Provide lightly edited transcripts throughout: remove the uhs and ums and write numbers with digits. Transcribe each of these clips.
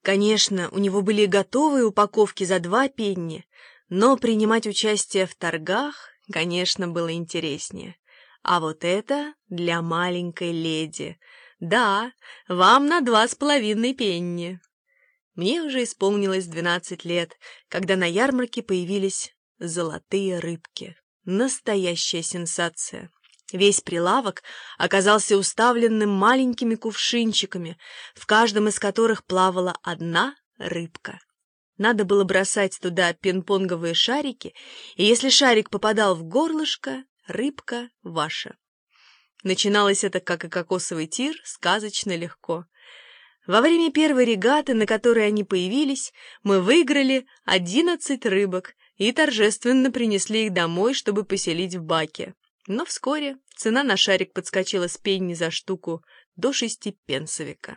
Конечно, у него были готовые упаковки за 2 пенни, но принимать участие в торгах, конечно, было интереснее. А вот это для маленькой леди. Да, вам на 2,5 пенни. Мне уже исполнилось 12 лет, когда на ярмарке появились золотые рыбки. Настоящая сенсация. Весь прилавок оказался уставленным маленькими кувшинчиками, в каждом из которых плавала одна рыбка. Надо было бросать туда пинг-понговые шарики, и если шарик попадал в горлышко, рыбка ваша. Начиналось это, как и кокосовый тир, сказочно легко. Во время первой регаты, на которой они появились, мы выиграли 11 рыбок и торжественно принесли их домой, чтобы поселить в баке. Но вскоре цена на шарик подскочила с пенни за штуку до 6 пенсовика.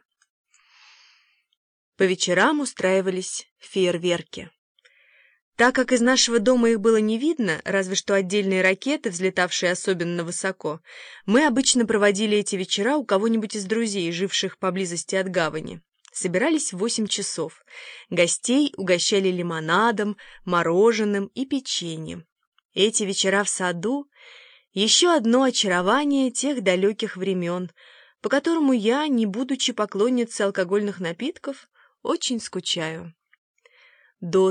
По вечерам устраивались фейерверки. Так как из нашего дома их было не видно, разве что отдельные ракеты, взлетавшие особенно высоко, мы обычно проводили эти вечера у кого-нибудь из друзей, живших поблизости от гавани. Собирались в 8 часов. Гостей угощали лимонадом, мороженым и печеньем. Эти вечера в саду — еще одно очарование тех далеких времен, по которому я, не будучи поклонницей алкогольных напитков, очень скучаю. До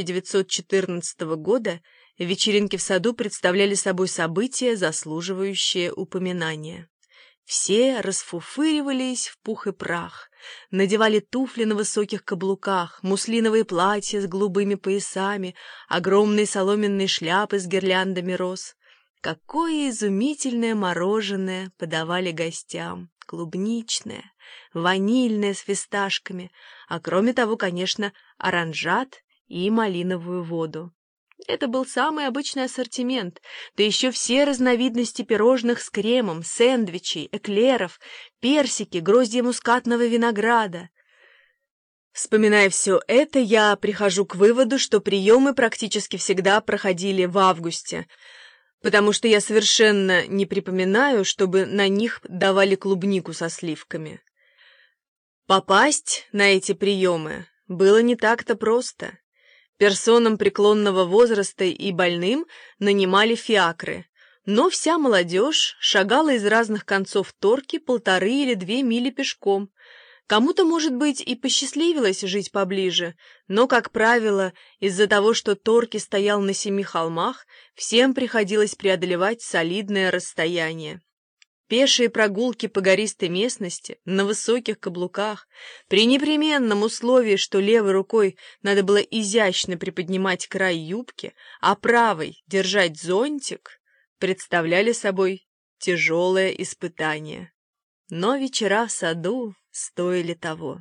1914 года вечеринки в саду представляли собой событие, заслуживающее упоминания. Все расфуфыривались в пух и прах, надевали туфли на высоких каблуках, муслиновые платья с голубыми поясами, огромные соломенные шляпы с гирляндами роз. Какое изумительное мороженое подавали гостям! Клубничное, ванильное с фисташками, а кроме того, конечно, оранжат и малиновую воду. Это был самый обычный ассортимент, да еще все разновидности пирожных с кремом, сэндвичей, эклеров, персики, гроздья мускатного винограда. Вспоминая все это, я прихожу к выводу, что приемы практически всегда проходили в августе, потому что я совершенно не припоминаю, чтобы на них давали клубнику со сливками. Попасть на эти приемы было не так-то просто. Персонам преклонного возраста и больным нанимали фиакры, но вся молодежь шагала из разных концов Торки 1,5 или 2 мили пешком. Кому-то, может быть, и посчастливилось жить поближе, но, как правило, из-за того, что Торки стоял на 7 холмах, всем приходилось преодолевать солидное расстояние. Пешие прогулки по гористой местности, на высоких каблуках, при непременном условии, что левой рукой надо было изящно приподнимать край юбки, а правой держать зонтик, представляли собой тяжелое испытание. Но вечера в саду стоили того.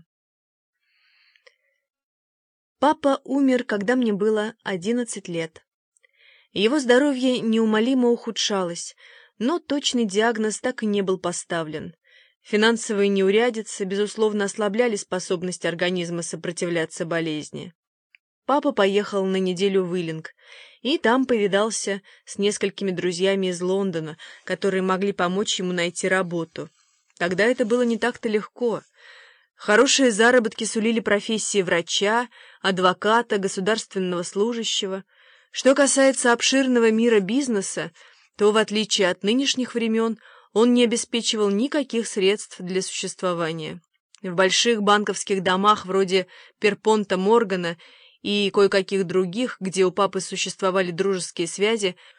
Папа умер, когда мне было 11 лет. Его здоровье неумолимо ухудшалось, но точный диагноз так и не был поставлен. Финансовые неурядицы, безусловно, ослабляли способность организма сопротивляться болезни. Папа поехал на неделю в Иллинг, и там повидался с несколькими друзьями из Лондона, которые могли помочь ему найти работу. Тогда это было не так-то легко. Хорошие заработки сулили профессии врача, адвоката, государственного служащего. Что касается обширного мира бизнеса, то, в отличие от нынешних времен, он не обеспечивал никаких средств для существования. В больших банковских домах вроде Перпонта Моргана и кое-каких других, где у папы существовали дружеские связи,